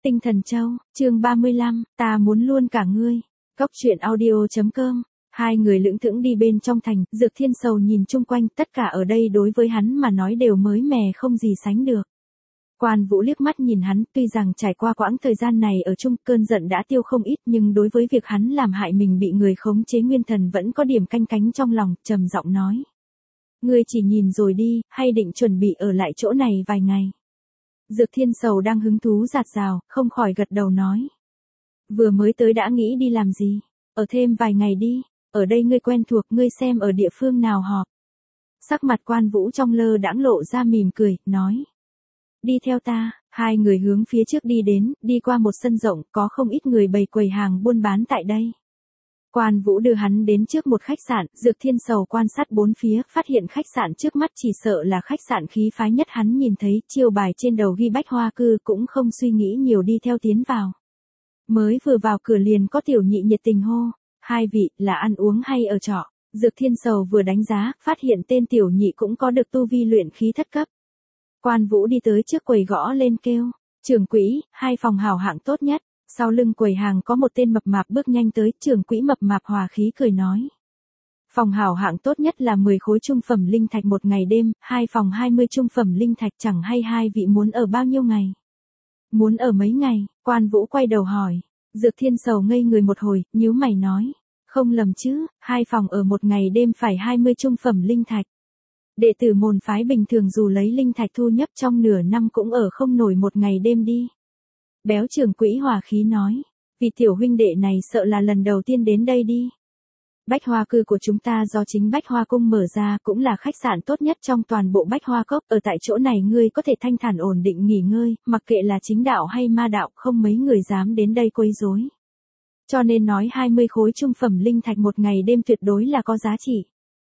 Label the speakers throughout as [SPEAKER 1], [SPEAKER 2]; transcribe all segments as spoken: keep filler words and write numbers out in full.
[SPEAKER 1] Tinh Thần Châu, chương ba mươi lăm, ta muốn luôn cả ngươi. Cốc truyện audio chấm com. Hai người lững thững đi bên trong thành, Dược Thiên Sầu nhìn chung quanh, tất cả ở đây đối với hắn mà nói đều mới mẻ không gì sánh được. Quan Vũ liếc mắt nhìn hắn, tuy rằng trải qua quãng thời gian này ở chung, cơn giận đã tiêu không ít, nhưng đối với việc hắn làm hại mình bị người khống chế nguyên thần vẫn có điểm canh cánh trong lòng, trầm giọng nói. Ngươi chỉ nhìn rồi đi, hay định chuẩn bị ở lại chỗ này vài ngày? Dược Thiên Sầu đang hứng thú rạt rào, không khỏi gật đầu nói. Vừa mới tới đã nghĩ đi làm gì, ở thêm vài ngày đi, ở đây ngươi quen thuộc, ngươi xem ở địa phương nào họp. Sắc mặt Quan Vũ trong lơ đãng lộ ra mỉm cười, nói. Đi theo ta, hai người hướng phía trước đi đến, đi qua một sân rộng, có không ít người bày quầy hàng buôn bán tại đây. Quan Vũ đưa hắn đến trước một khách sạn, Dược Thiên Sầu quan sát bốn phía, phát hiện khách sạn trước mắt chỉ sợ là khách sạn khí phái nhất hắn nhìn thấy, chiêu bài trên đầu ghi Bách Hoa Cư, cũng không suy nghĩ nhiều đi theo tiến vào. Mới vừa vào cửa liền có tiểu nhị nhiệt tình hô, hai vị, là ăn uống hay ở trọ? Dược Thiên Sầu vừa đánh giá, phát hiện tên tiểu nhị cũng có được tu vi luyện khí thất cấp. Quan Vũ đi tới trước quầy gõ lên kêu, trưởng quỹ, hai phòng hảo hạng tốt nhất. Sau lưng quầy hàng có một tên mập mạp bước nhanh tới, trưởng quỹ mập mạp hòa khí cười nói. Phòng hảo hạng tốt nhất là mười khối trung phẩm linh thạch một ngày đêm, hai phòng hai mươi trung phẩm linh thạch, chẳng hay hai vị muốn ở bao nhiêu ngày? Muốn ở mấy ngày? Quan Vũ quay đầu hỏi. Dược Thiên Sầu ngây người một hồi, nhíu mày nói. Không lầm chứ, hai phòng ở một ngày đêm phải hai mươi trung phẩm linh thạch. Đệ tử môn phái bình thường dù lấy linh thạch thu nhập trong nửa năm cũng ở không nổi một ngày đêm đi. Béo trưởng quỹ hòa khí nói, vì tiểu huynh đệ này sợ là lần đầu tiên đến đây đi. Bách Hoa Cư của chúng ta do chính Bách Hoa Cung mở ra, cũng là khách sạn tốt nhất trong toàn bộ Bách Hoa Cốc, ở tại chỗ này ngươi có thể thanh thản ổn định nghỉ ngơi, mặc kệ là chính đạo hay ma đạo, không mấy người dám đến đây quấy rối. Cho nên nói hai mươi khối trung phẩm linh thạch một ngày đêm tuyệt đối là có giá trị.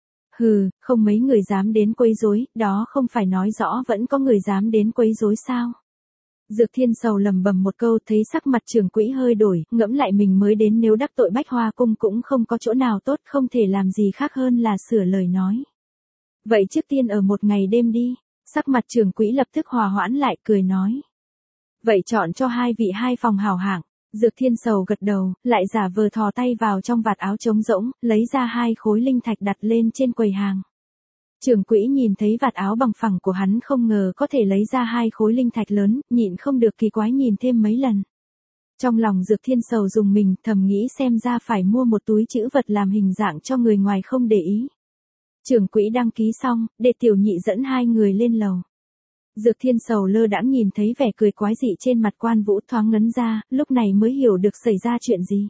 [SPEAKER 1] Hừ, không mấy người dám đến quấy rối, đó không phải nói rõ vẫn có người dám đến quấy rối sao? Dược Thiên Sầu lầm bầm một câu, thấy sắc mặt trưởng quỹ hơi đổi, ngẫm lại mình mới đến, nếu đắc tội Bách Hoa Cung cũng không có chỗ nào tốt, không thể làm gì khác hơn là sửa lời nói. Vậy trước tiên ở một ngày đêm đi. Sắc mặt trưởng quỹ lập tức hòa hoãn lại, cười nói. Vậy chọn cho hai vị hai phòng hảo hạng. Dược Thiên Sầu gật đầu, lại giả vờ thò tay vào trong vạt áo trống rỗng, lấy ra hai khối linh thạch đặt lên trên quầy hàng. Trưởng quỹ nhìn thấy vạt áo bằng phẳng của hắn, không ngờ có thể lấy ra hai khối linh thạch lớn, nhịn không được kỳ quái nhìn thêm mấy lần. Trong lòng Dược Thiên Sầu dùng mình, thầm nghĩ xem ra phải mua một túi trữ vật làm hình dạng cho người ngoài không để ý. Trưởng quỹ đăng ký xong, để tiểu nhị dẫn hai người lên lầu. Dược Thiên Sầu lơ đãng nhìn thấy vẻ cười quái dị trên mặt Quan Vũ, thoáng ngấn ra, lúc này mới hiểu được xảy ra chuyện gì.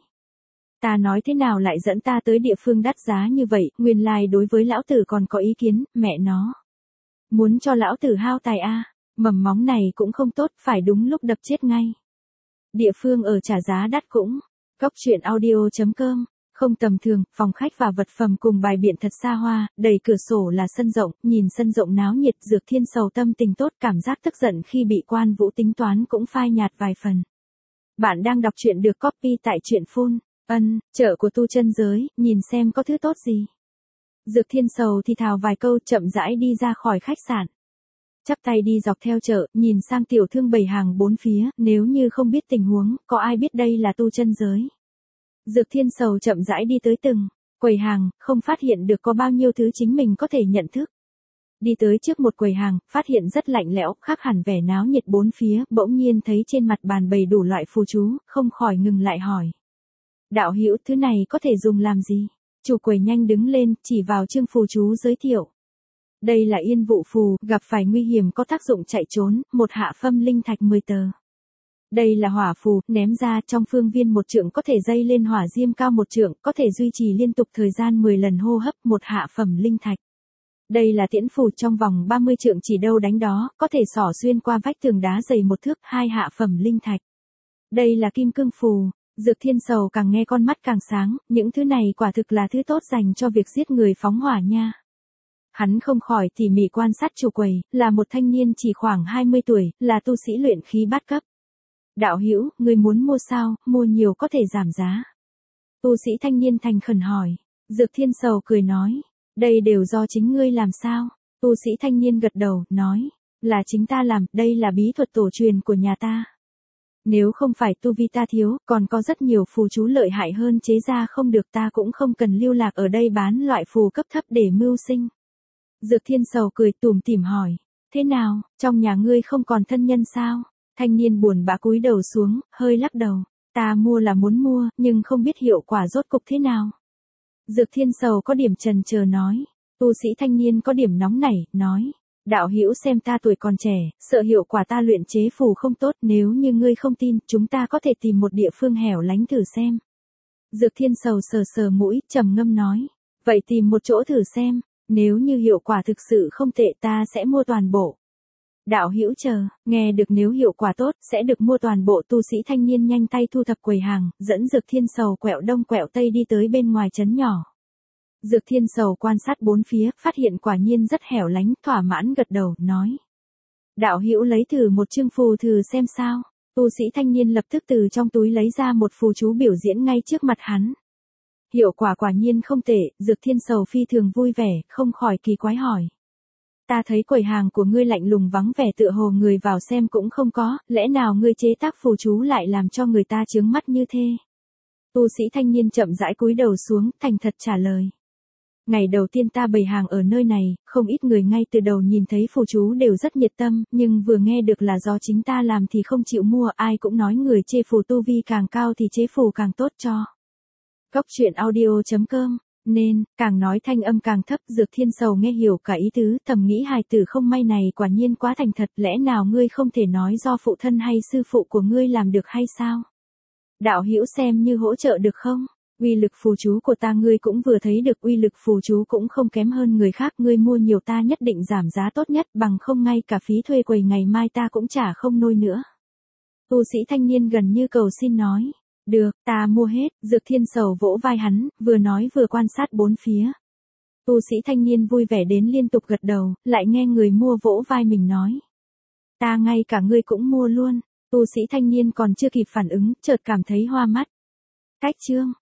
[SPEAKER 1] Ta nói thế nào lại dẫn ta tới địa phương đắt giá như vậy, nguyên lai đối với lão tử còn có ý kiến, mẹ nó. Muốn cho lão tử hao tài a, mầm móng này cũng không tốt, phải đúng lúc đập chết ngay. Địa phương ở trả giá đắt cũng. Cốc truyện audio chấm com. Không tầm thường, phòng khách và vật phẩm cùng bài biện thật xa hoa, đầy cửa sổ là sân rộng, nhìn sân rộng náo nhiệt, Dược Thiên Sầu tâm tình tốt, cảm giác tức giận khi bị Quan Vũ tính toán cũng phai nhạt vài phần. Bạn đang đọc truyện được copy tại truyện phun. Ân, chợ của tu chân giới, nhìn xem có thứ tốt gì. Dược Thiên Sầu thì thào vài câu, chậm rãi đi ra khỏi khách sạn. Chắp tay đi dọc theo chợ, nhìn sang tiểu thương bày hàng bốn phía, nếu như không biết tình huống, có ai biết đây là tu chân giới. Dược Thiên Sầu chậm rãi đi tới từng quầy hàng, không phát hiện được có bao nhiêu thứ chính mình có thể nhận thức. Đi tới trước một quầy hàng, phát hiện rất lạnh lẽo, khác hẳn vẻ náo nhiệt bốn phía, bỗng nhiên thấy trên mặt bàn bày đủ loại phù chú, không khỏi ngừng lại hỏi. Đạo hữu, thứ này có thể dùng làm gì? Chủ quầy nhanh đứng lên, chỉ vào chương phù chú giới thiệu. Đây là yên vụ phù, gặp phải nguy hiểm có tác dụng chạy trốn, một hạ phẩm linh thạch mười tờ. Đây là hỏa phù, ném ra trong phương viên một trượng có thể dây lên hỏa diêm cao một trượng, có thể duy trì liên tục thời gian mười lần hô hấp, một hạ phẩm linh thạch. Đây là tiễn phù, trong vòng ba mươi trượng chỉ đâu đánh đó, có thể xỏ xuyên qua vách tường đá dày một thước, hai hạ phẩm linh thạch. Đây là kim cương phù. Dược Thiên Sầu càng nghe con mắt càng sáng, những thứ này quả thực là thứ tốt dành cho việc giết người phóng hỏa nha. Hắn không khỏi tỉ mỉ quan sát chủ quầy, là một thanh niên chỉ khoảng hai mươi tuổi, là tu sĩ luyện khí bát cấp. Đạo hữu, người muốn mua sao, mua nhiều có thể giảm giá. Tu sĩ thanh niên thành khẩn hỏi. Dược Thiên Sầu cười nói, đây đều do chính ngươi làm sao? Tu sĩ thanh niên gật đầu, nói, là chính ta làm, đây là bí thuật tổ truyền của nhà ta. Nếu không phải tu vi ta thiếu, còn có rất nhiều phù chú lợi hại hơn chế ra không được, ta cũng không cần lưu lạc ở đây bán loại phù cấp thấp để mưu sinh. Dược Thiên Sầu cười tủm tỉm hỏi, thế nào, trong nhà ngươi không còn thân nhân sao? Thanh niên buồn bã cúi đầu xuống, hơi lắc đầu, ta mua là muốn mua, nhưng không biết hiệu quả rốt cục thế nào. Dược Thiên Sầu có điểm chần chờ nói, tu sĩ thanh niên có điểm nóng nảy, nói, đạo hữu xem ta tuổi còn trẻ, sợ hiệu quả ta luyện chế phù không tốt, nếu như ngươi không tin, chúng ta có thể tìm một địa phương hẻo lánh thử xem. Dược Thiên Sầu sờ sờ mũi, trầm ngâm nói, vậy tìm một chỗ thử xem, nếu như hiệu quả thực sự không tệ ta sẽ mua toàn bộ. Đạo hữu chờ, nghe được nếu hiệu quả tốt, sẽ được mua toàn bộ. Tu sĩ thanh niên nhanh tay thu thập quầy hàng, dẫn Dược Thiên Sầu quẹo đông quẹo tây đi tới bên ngoài trấn nhỏ. Dược Thiên Sầu quan sát bốn phía, phát hiện quả nhiên rất hẻo lánh, thỏa mãn gật đầu, nói. Đạo hữu lấy thử một chương phù thử xem sao. Tu sĩ thanh niên lập tức từ trong túi lấy ra một phù chú biểu diễn ngay trước mặt hắn. Hiệu quả quả nhiên không tệ, Dược Thiên Sầu phi thường vui vẻ, không khỏi kỳ quái hỏi. Ta thấy quầy hàng của ngươi lạnh lùng vắng vẻ, tựa hồ người vào xem cũng không có, lẽ nào ngươi chế tác phù chú lại làm cho người ta chướng mắt như thế? Tu sĩ thanh niên chậm rãi cúi đầu xuống, thành thật trả lời. Ngày đầu tiên ta bày hàng ở nơi này, không ít người ngay từ đầu nhìn thấy phù chú đều rất nhiệt tâm, nhưng vừa nghe được là do chính ta làm thì không chịu mua, ai cũng nói người chê phù tu vi càng cao thì chế phù càng tốt cho. Cốc truyện audio chấm com. Nên, càng nói thanh âm càng thấp. Dược Thiên Sầu nghe hiểu cả ý tứ, thầm nghĩ hài tử không may này quả nhiên quá thành thật, lẽ nào ngươi không thể nói do phụ thân hay sư phụ của ngươi làm được hay sao? Đạo hữu xem như hỗ trợ được không? Uy lực phù chú của ta ngươi cũng vừa thấy được, uy lực phù chú cũng không kém hơn người khác, ngươi mua nhiều ta nhất định giảm giá tốt nhất, bằng không ngay cả phí thuê quầy ngày mai ta cũng trả không nôi nữa. Tu sĩ thanh niên gần như cầu xin nói. Được, ta mua hết. Dược Thiên Sầu vỗ vai hắn, vừa nói vừa quan sát bốn phía. Tu sĩ thanh niên vui vẻ đến liên tục gật đầu, lại nghe người mua vỗ vai mình nói. Ta ngay cả ngươi cũng mua luôn. Tu sĩ thanh niên còn chưa kịp phản ứng, chợt cảm thấy hoa mắt. Cách chương.